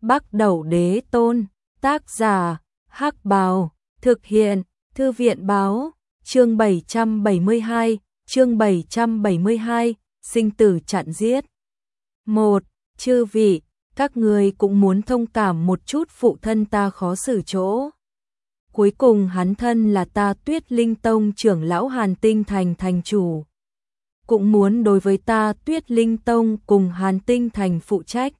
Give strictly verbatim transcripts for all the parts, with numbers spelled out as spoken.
Bắc Đẩu Đế Tôn, tác giả, Hắc Bào, thực hiện, Thư viện Báo, chương bảy trăm bảy mươi hai, chương bảy trăm bảy mươi hai, sinh tử chặn giết. Một, chư vị, các người cũng muốn thông cảm một chút phụ thân ta khó xử chỗ. Cuối cùng hắn thân là ta Tuyết Linh Tông trưởng lão Hàn Tinh Thành thành chủ. Cũng muốn đối với ta Tuyết Linh Tông cùng Hàn Tinh Thành phụ trách.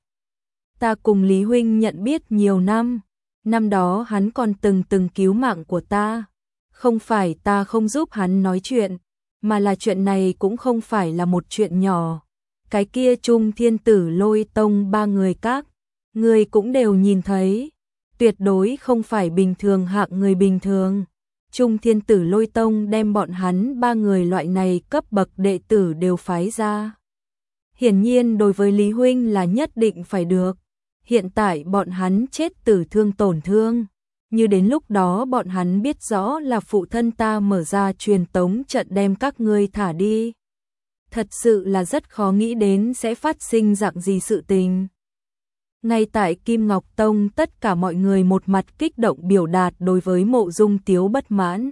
Ta cùng Lý Huynh nhận biết nhiều năm, năm đó hắn còn từng từng cứu mạng của ta. Không phải ta không giúp hắn nói chuyện, mà là chuyện này cũng không phải là một chuyện nhỏ. Cái kia Trung Thiên Tử Lôi Tông ba người các, người cũng đều nhìn thấy. Tuyệt đối không phải bình thường hạng người bình thường. Trung Thiên Tử Lôi Tông đem bọn hắn ba người loại này cấp bậc đệ tử đều phái ra. Hiển nhiên đối với Lý Huynh là nhất định phải được. Hiện tại bọn hắn chết tử thương tổn thương. Như đến lúc đó bọn hắn biết rõ là phụ thân ta mở ra truyền tống trận đem các ngươi thả đi. Thật sự là rất khó nghĩ đến sẽ phát sinh dạng gì sự tình. Ngay tại Kim Ngọc Tông tất cả mọi người một mặt kích động biểu đạt đối với Mộ Dung Tiếu bất mãn.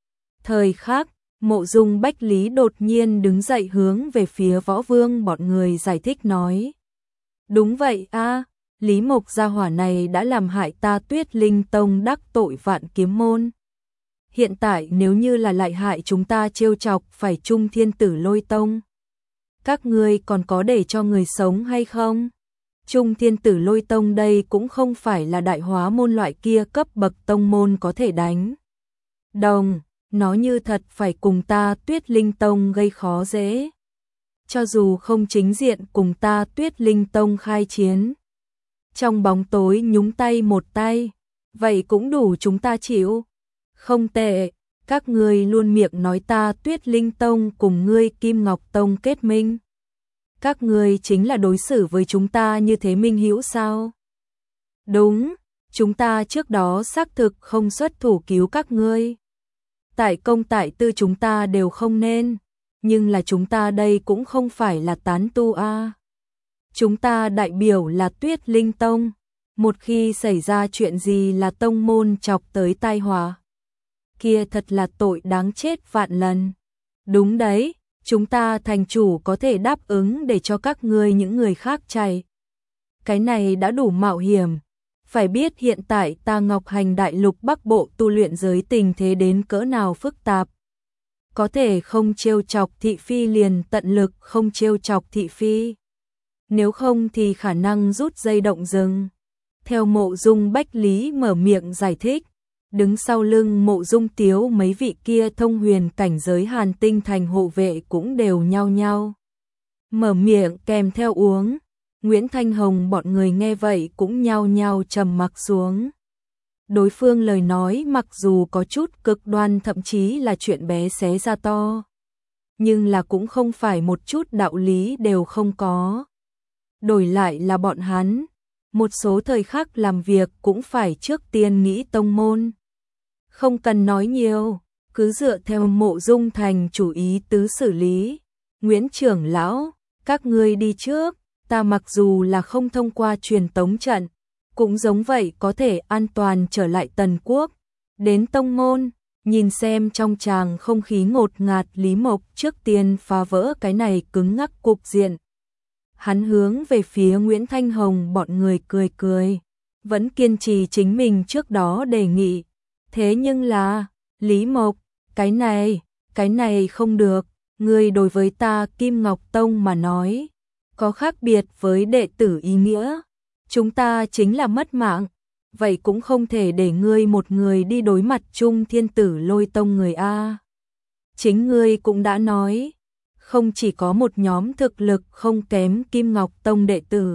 Thời khắc, Mộ Dung Bách Lý đột nhiên đứng dậy hướng về phía Võ Vương bọn người giải thích nói. Đúng vậy a, Lý Mộc gia hỏa này đã làm hại ta Tuyết Linh Tông đắc tội Vạn Kiếm Môn. Hiện tại nếu như là lại hại chúng ta trêu chọc phải Trung Thiên Tử Lôi Tông. Các ngươi còn có để cho người sống hay không? Trung Thiên Tử Lôi Tông đây cũng không phải là đại hóa môn loại kia cấp bậc tông môn có thể đánh. Đồng, nó như thật phải cùng ta Tuyết Linh Tông gây khó dễ. Cho dù không chính diện cùng ta Tuyết Linh Tông khai chiến. Trong bóng tối nhúng tay một tay, vậy cũng đủ chúng ta chịu. Không tệ, các ngươi luôn miệng nói ta Tuyết Linh Tông cùng ngươi Kim Ngọc Tông kết minh. Các ngươi chính là đối xử với chúng ta như thế minh hữu sao? Đúng, chúng ta trước đó xác thực không xuất thủ cứu các ngươi. Tại công tại tư chúng ta đều không nên, nhưng là chúng ta đây cũng không phải là tán tu a. Chúng ta đại biểu là Tuyết Linh Tông, một khi xảy ra chuyện gì là tông môn chọc tới tai họa. Kia thật là tội đáng chết vạn lần. Đúng đấy. Chúng ta thành chủ có thể đáp ứng để cho các ngươi những người khác chạy. Cái này đã đủ mạo hiểm. Phải biết hiện tại ta Ngọc Hành Đại Lục Bắc Bộ tu luyện giới tình thế đến cỡ nào phức tạp. Có thể không trêu chọc thị phi liền tận lực không trêu chọc thị phi. Nếu không thì khả năng rút dây động rừng. Theo Mộ Dung Bách Lý mở miệng giải thích. Đứng sau lưng Mộ Dung Tiếu mấy vị kia thông huyền cảnh giới Hàn Tinh Thành hộ vệ cũng đều nhao nhao mở miệng kèm theo uống. Nguyễn Thanh Hồng bọn người nghe vậy cũng nhao nhao trầm mặc xuống. Đối phương lời nói mặc dù có chút cực đoan thậm chí là chuyện bé xé ra to, nhưng là cũng không phải một chút đạo lý đều không có. Đổi lại là bọn hắn, một số thời khắc làm việc cũng phải trước tiên nghĩ tông môn. Không cần nói nhiều, cứ dựa theo Mộ Dung Thành chủ ý tứ xử lý. Nguyễn trưởng lão, các ngươi đi trước, ta mặc dù là không thông qua truyền tống trận, cũng giống vậy có thể an toàn trở lại Tần Quốc. Đến tông môn, nhìn xem trong tràng không khí ngột ngạt Lý Mộc trước tiên phá vỡ cái này cứng ngắc cục diện. Hắn hướng về phía Nguyễn Thanh Hồng bọn người cười cười, vẫn kiên trì chính mình trước đó đề nghị. Thế nhưng là, Lý Mộc, cái này, cái này không được, ngươi đối với ta Kim Ngọc Tông mà nói, có khác biệt với đệ tử ý nghĩa, chúng ta chính là mất mạng, vậy cũng không thể để ngươi một người đi đối mặt Trung Thiên Tử Lôi Tông người A. Chính ngươi cũng đã nói, không chỉ có một nhóm thực lực không kém Kim Ngọc Tông đệ tử,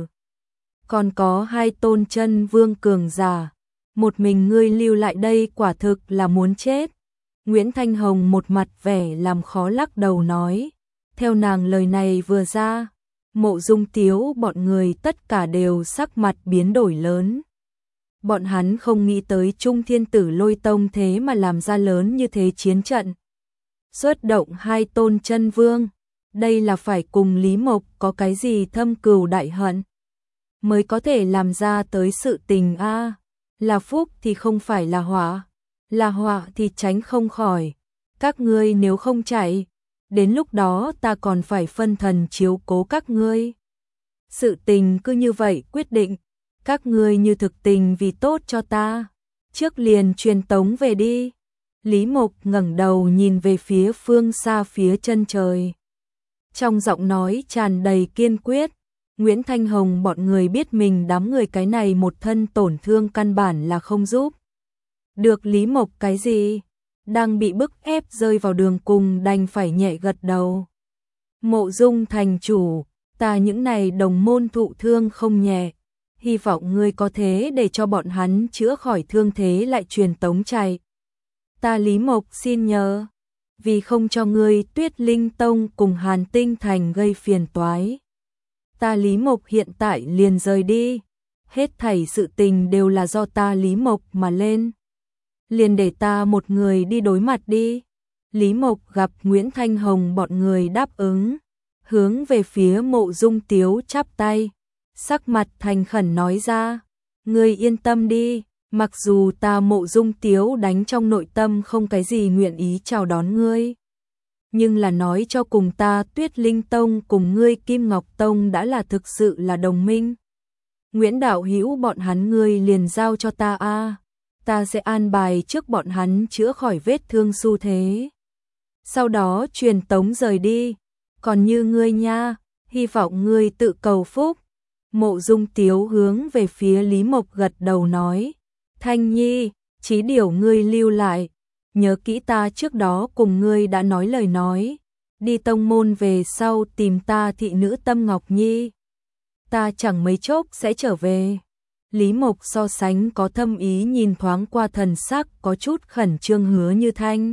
còn có hai tôn chân vương cường giả. Một mình ngươi lưu lại đây quả thực là muốn chết. Nguyễn Thanh Hồng một mặt vẻ làm khó lắc đầu nói. Theo nàng lời này vừa ra, Mộ Dung Tiếu bọn người tất cả đều sắc mặt biến đổi lớn. Bọn hắn không nghĩ tới Trung Thiên Tử Lôi Tông thế mà làm ra lớn như thế chiến trận. Xuất động hai tôn chân vương, đây là phải cùng Lý Mộc có cái gì thâm cừu đại hận. mới có thể làm ra tới sự tình a. Là phúc thì không phải là họa, là họa thì tránh không khỏi. Các ngươi nếu không chạy, đến lúc đó ta còn phải phân thần chiếu cố các ngươi. Sự tình cứ như vậy quyết định, các ngươi như thực tình vì tốt cho ta, trước liền truyền tống về đi. Lý Mộc ngẩng đầu nhìn về phía phương xa phía chân trời. Trong giọng nói tràn đầy kiên quyết, Nguyễn Thanh Hồng bọn người biết mình đám người cái này một thân tổn thương căn bản là không giúp được Lý Mộc cái gì, đang bị bức ép rơi vào đường cùng đành phải nhẹ gật đầu. Mộ Dung thành chủ, ta những này đồng môn thụ thương không nhẹ, hy vọng ngươi có thế để cho bọn hắn chữa khỏi thương thế lại truyền tống chạy. Ta Lý Mộc xin nhờ, vì không cho ngươi Tuyết Linh Tông cùng Hàn Tinh Thành gây phiền toái. Ta Lý Mộc hiện tại liền rời đi, hết thảy sự tình đều là do ta Lý Mộc mà lên. Liền để ta một người đi đối mặt đi. Lý Mộc gặp Nguyễn Thanh Hồng bọn người đáp ứng, hướng về phía Mộ Dung Tiếu chắp tay, sắc mặt thành khẩn nói ra, ngươi yên tâm đi, mặc dù ta Mộ Dung Tiếu đánh trong nội tâm không cái gì nguyện ý chào đón ngươi, nhưng là nói cho cùng ta Tuyết Linh Tông cùng ngươi Kim Ngọc Tông đã là thực sự là đồng minh. Nguyễn đạo hữu bọn hắn ngươi liền giao cho ta a, ta sẽ an bài trước bọn hắn chữa khỏi vết thương xu thế. Sau đó truyền tống rời đi, còn như ngươi nha, hy vọng ngươi tự cầu phúc. Mộ Dung Tiếu hướng về phía Lý Mộc gật đầu nói, Thanh Nhi, chí điều ngươi lưu lại, nhớ kỹ ta trước đó cùng ngươi đã nói lời nói, đi tông môn về sau tìm ta thị nữ Tâm Ngọc Nhi. Ta chẳng mấy chốc sẽ trở về. Lý Mộc so sánh có thâm ý nhìn thoáng qua thần sắc có chút khẩn trương Hứa Như Thanh.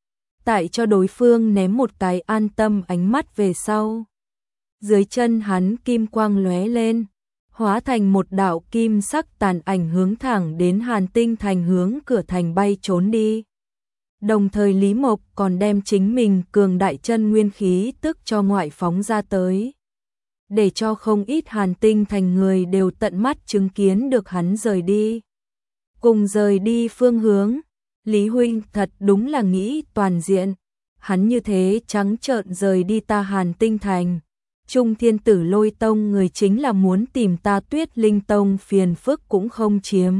Tại cho đối phương ném một cái an tâm ánh mắt về sau. Dưới chân hắn kim quang lóe lên, hóa thành một đạo kim sắc tàn ảnh hướng thẳng đến Hàn Tinh Thành hướng cửa thành bay trốn đi. Đồng thời Lý Mộc còn đem chính mình cường đại chân nguyên khí tức cho ngoại phóng ra tới, để cho không ít Hàn Tinh Thành người đều tận mắt chứng kiến được hắn rời đi. Cùng rời đi phương hướng, Lý huynh thật đúng là nghĩ toàn diện, hắn như thế trắng trợn rời đi ta Hàn Tinh Thành. Trung Thiên Tử Lôi Tông người chính là muốn tìm ta Tuyết Linh Tông phiền phức cũng không chiếm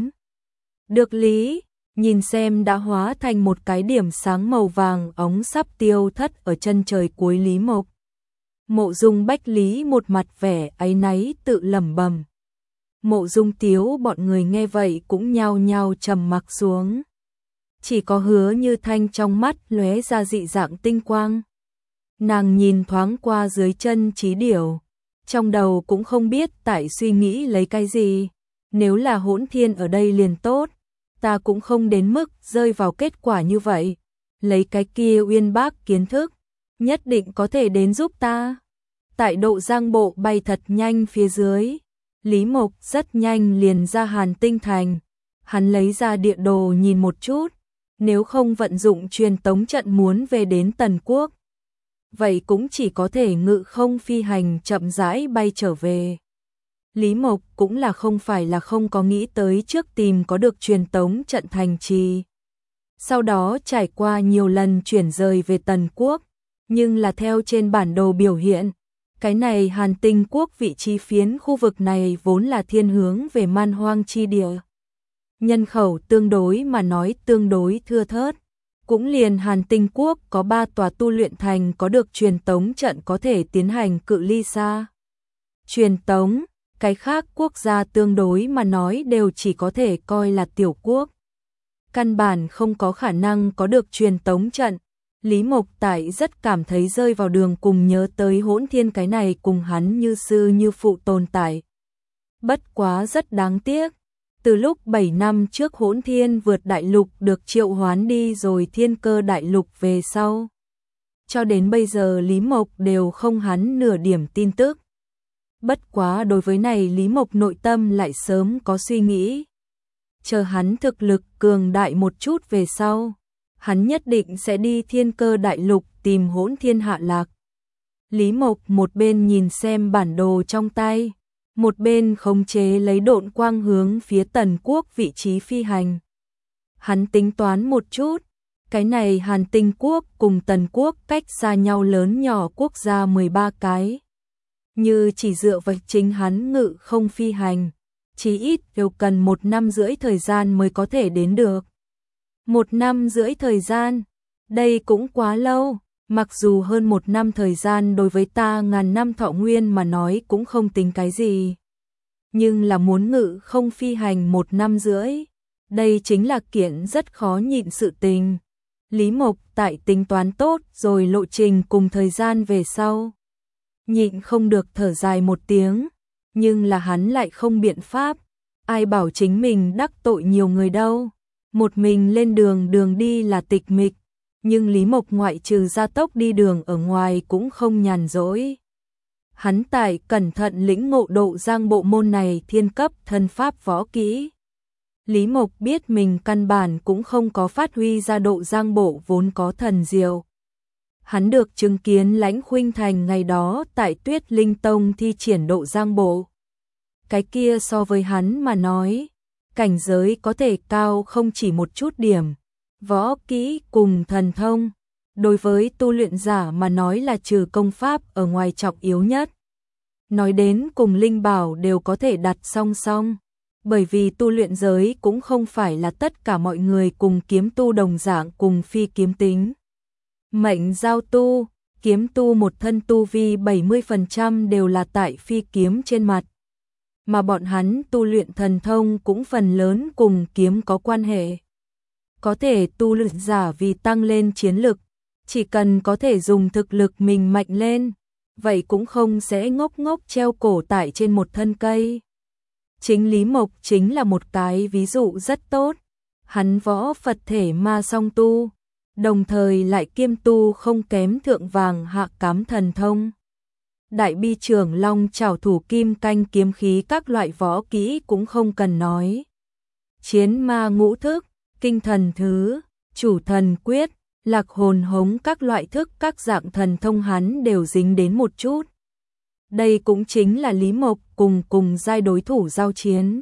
được lý. Nhìn xem đã hóa thành một cái điểm sáng màu vàng ống sắp tiêu thất ở chân trời cuối Lý Mộc. Mộ Dung Bách Lý một mặt vẻ áy náy tự lẩm bẩm. Mộ Dung Tiếu bọn người nghe vậy cũng nhao nhao trầm mặc xuống. Chỉ có Hứa Như Thanh trong mắt lóe ra dị dạng tinh quang. Nàng nhìn thoáng qua dưới chân Chí Điểu, trong đầu cũng không biết tại suy nghĩ lấy cái gì. Nếu là Hỗn Thiên ở đây liền tốt, ta cũng không đến mức rơi vào kết quả như vậy. Lấy cái kia uyên bác kiến thức, nhất định có thể đến giúp ta. Tại độ giang bộ bay thật nhanh phía dưới, Lý Mộc rất nhanh liền ra Hàn Tinh Thành. Hắn lấy ra địa đồ nhìn một chút, nếu không vận dụng truyền tống trận muốn về đến Tần Quốc, vậy cũng chỉ có thể ngự không phi hành chậm rãi bay trở về. Lý Mộc cũng là không phải là không có nghĩ tới trước tìm có được truyền tống trận thành trì. Sau đó trải qua nhiều lần chuyển rời về Tần Quốc, nhưng là theo trên bản đồ biểu hiện, cái này Hàn Tinh Quốc vị trí phiến khu vực này vốn là thiên hướng về man hoang chi địa. Nhân khẩu tương đối mà nói tương đối thưa thớt. Cũng liền Hàn Tinh Quốc có ba tòa tu luyện thành có được truyền tống trận có thể tiến hành cự ly xa truyền tống, cái khác quốc gia tương đối mà nói đều chỉ có thể coi là tiểu quốc. Căn bản không có khả năng có được truyền tống trận. Lý Mộc Tại rất cảm thấy rơi vào đường cùng nhớ tới Hỗn Thiên cái này cùng hắn như sư như phụ tồn tại. Bất quá rất đáng tiếc. Từ lúc bảy năm trước Hỗn Thiên vượt đại lục được triệu hoán đi rồi Thiên Cơ đại lục về sau, cho đến bây giờ Lý Mộc đều không hắn nửa điểm tin tức. Bất quá đối với này Lý Mộc nội tâm lại sớm có suy nghĩ. Chờ hắn thực lực cường đại một chút về sau, hắn nhất định sẽ đi Thiên Cơ đại lục tìm Hỗn Thiên hạ lạc. Lý Mộc một bên nhìn xem bản đồ trong tay, một bên khống chế lấy độn quang hướng phía Tần Quốc vị trí phi hành. Hắn tính toán một chút, cái này Hàn Tinh Quốc cùng Tần Quốc cách xa nhau lớn nhỏ quốc gia mười ba cái. Như chỉ dựa vào chính hắn ngự không phi hành, chí ít đều cần một năm rưỡi thời gian mới có thể đến được. Một năm rưỡi thời gian, đây cũng quá lâu, mặc dù hơn một năm thời gian đối với ta ngàn năm thọ nguyên mà nói cũng không tính cái gì. Nhưng là muốn ngự không phi hành một năm rưỡi, đây chính là kiện rất khó nhịn sự tình. Lý Mộc tại tính toán tốt rồi lộ trình cùng thời gian về sau. Nhịn không được thở dài một tiếng, nhưng là hắn lại không biện pháp, ai bảo chính mình đắc tội nhiều người đâu. Một mình lên đường đường đi là tịch mịch, nhưng Lý Mộc ngoại trừ gia tốc đi đường ở ngoài cũng không nhàn rỗi. Hắn tại cẩn thận lĩnh ngộ độ giang bộ môn này thiên cấp thân pháp võ kỹ. Lý Mộc biết mình căn bản cũng không có phát huy ra độ giang bộ vốn có thần diệu. Hắn được chứng kiến Lãnh Khuynh Thành ngày đó tại Tuyết Linh Tông thi triển độ giang bộ. Cái kia so với hắn mà nói, cảnh giới có thể cao không chỉ một chút điểm. Võ kỹ cùng thần thông, đối với tu luyện giả mà nói là trừ công pháp ở ngoài trọng yếu nhất. Nói đến cùng linh bảo đều có thể đặt song song, bởi vì tu luyện giới cũng không phải là tất cả mọi người cùng kiếm tu đồng dạng cùng phi kiếm tính. Mệnh giao tu, kiếm tu một thân tu vi bảy mươi phần trăm đều là tại phi kiếm trên mặt. Mà bọn hắn tu luyện thần thông cũng phần lớn cùng kiếm có quan hệ. Có thể tu luyện giả vì tăng lên chiến lực, chỉ cần có thể dùng thực lực mình mạnh lên, vậy cũng không sẽ ngốc ngốc treo cổ tại trên một thân cây. Chính Lý Mộc chính là một cái ví dụ rất tốt, hắn võ Phật thể ma song tu, đồng thời lại kiêm tu không kém thượng vàng hạ cám thần thông. Đại bi trưởng long trảo thủ kim canh kiếm khí các loại võ kỹ cũng không cần nói. Chiến ma ngũ thức, kinh thần thứ, chủ thần quyết, lạc hồn hống các loại thức các dạng thần thông hắn đều dính đến một chút. Đây cũng chính là Lý Mộc cùng cùng giai đối thủ giao chiến.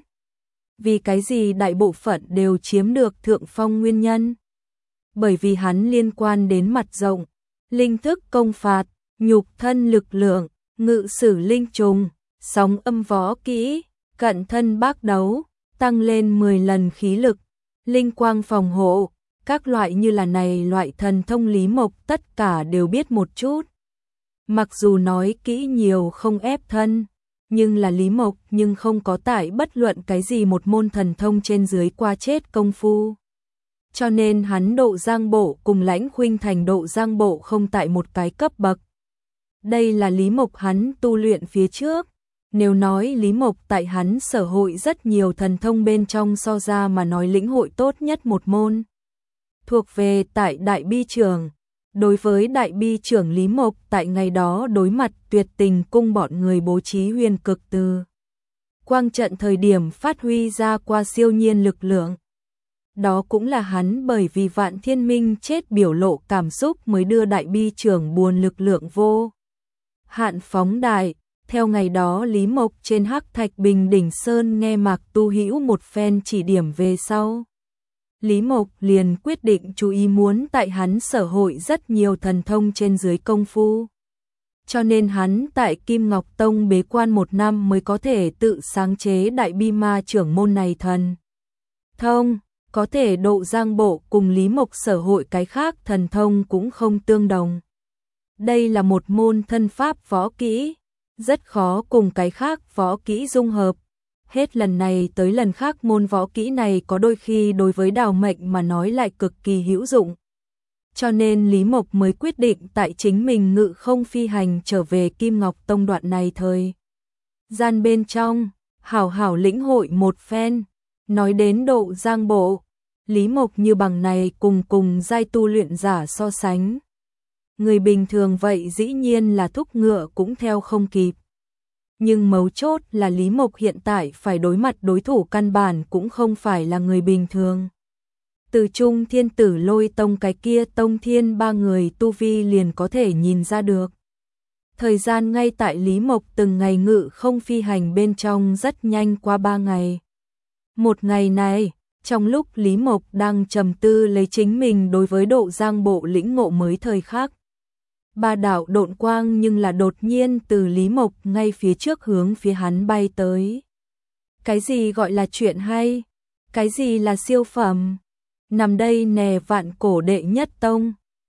Vì cái gì đại bộ phận đều chiếm được thượng phong nguyên nhân? Bởi vì hắn liên quan đến mặt rộng, linh thức công phạt, nhục thân lực lượng, ngự sử linh trùng, sóng âm võ kỹ, cận thân bác đấu, tăng lên mười lần khí lực, linh quang phòng hộ, các loại như là này loại thần thông Lý Mộc tất cả đều biết một chút. Mặc dù nói kỹ nhiều không ép thân, nhưng là Lý Mộc nhưng không có tải bất luận cái gì một môn thần thông trên dưới qua chết công phu. Cho nên hắn độ giang bộ cùng Lãnh Khuynh Thành độ giang bộ không tại một cái cấp bậc. Đây là Lý Mộc hắn tu luyện phía trước. Nếu nói Lý Mộc tại hắn sở hội rất nhiều thần thông bên trong so ra mà nói lĩnh hội tốt nhất một môn. Thuộc về tại Đại Bi Trường. Đối với Đại Bi Trưởng Lý Mộc tại ngày đó đối mặt Tuyệt Tình cung bọn người bố trí huyền cực từ quang trận thời điểm phát huy ra qua siêu nhiên lực lượng. Đó cũng là hắn bởi vì Vạn Thiên Minh chết biểu lộ cảm xúc mới đưa Đại Bi Trưởng buồn lực lượng vô hạn phóng đại. Theo ngày đó Lý Mộc trên Hắc Thạch Bình Đỉnh Sơn nghe Mạc Tu Hữu một phen chỉ điểm về sau. Lý Mộc liền quyết định chú ý muốn tại hắn sở hội rất nhiều thần thông trên dưới công phu. Cho nên hắn tại Kim Ngọc Tông bế quan một năm mới có thể tự sáng chế Đại Bi Ma Trưởng môn này thần thông, có thể độ giang bộ cùng Lý Mộc sở hội cái khác thần thông cũng không tương đồng. Đây là một môn thân pháp võ kỹ, rất khó cùng cái khác võ kỹ dung hợp. Hết lần này tới lần khác môn võ kỹ này có đôi khi đối với đào mệnh mà nói lại cực kỳ hữu dụng. Cho nên Lý Mộc mới quyết định tại chính mình ngự không phi hành trở về Kim Ngọc Tông đoạn này thời gian bên trong, hảo hảo lĩnh hội một phen. Nói đến độ giang bộ, Lý Mộc như bằng này cùng cùng giai tu luyện giả so sánh. Người bình thường vậy dĩ nhiên là thúc ngựa cũng theo không kịp. Nhưng mấu chốt là Lý Mộc hiện tại phải đối mặt đối thủ căn bản cũng không phải là người bình thường. Từ Trung Thiên Tử Lôi Tông cái kia Tông Thiên ba người tu vi liền có thể nhìn ra được. Thời gian ngay tại Lý Mộc từng ngày ngự không phi hành bên trong rất nhanh qua ba ngày. Một ngày này, trong lúc Lý Mộc đang trầm tư lấy chính mình đối với độ giang bộ lĩnh ngộ mới thời khắc. Ba đạo độn quang nhưng là đột nhiên từ Lý Mộc ngay phía trước hướng phía hắn bay tới. Cái gì gọi là chuyện hay? Cái gì là siêu phẩm? Nằm đây nè vạn cổ đệ nhất tông.